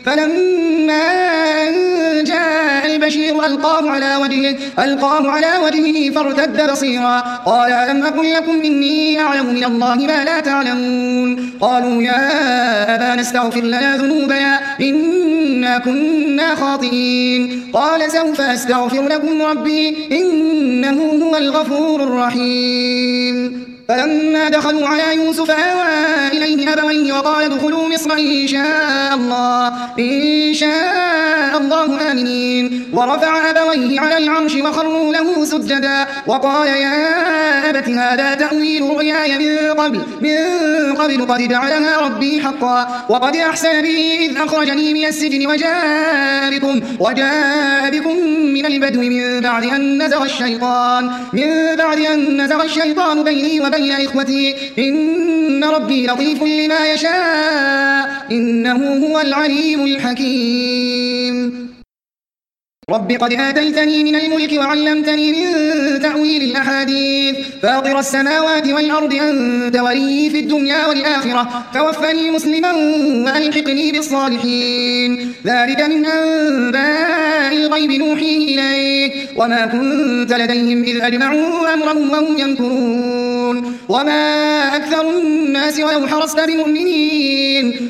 فلما جاء البشير ألقاه على وجهه فارتد بصيرا قال ألم أقل لكم إني أعلم من الله ما لا تعلمون قالوا يا أبانا استغفر لنا ذنوبنا إنا كنا خاطئين قال سوف أستغفر لكم ربي إنه هو الغفور الرحيم فلما دخلوا على يوسف آوى إليه أبويه وقال ادخلوا مصر إن شاء الله آمنين ورفع أبويه على العرش وخروا له سجدا وقال يا أبت هذا تأويل رؤياي من قبل قد جعلها ربي حقا وقد أحسن بي إذ أخرجني من السجن وجاء بكم من البدو من بعد أن نزغ الشيطان بيني وبين إخوتي إن ربي لطيف لما يشاء إنه هو العليم الحكيم رب قد آتيتني من الملك وعلمتني من تأويل الأحاديث فاطر السماوات والأرض أنت ولي في الدنيا والآخرة توفني مسلما وألحقني بالصالحين ذلك من أنباء الغيب نوحيه إليك وما كنت لديهم إذ أجمعوا أمرهم وهم يمكرون وما أكثر الناس ولو حرصت بمؤمنين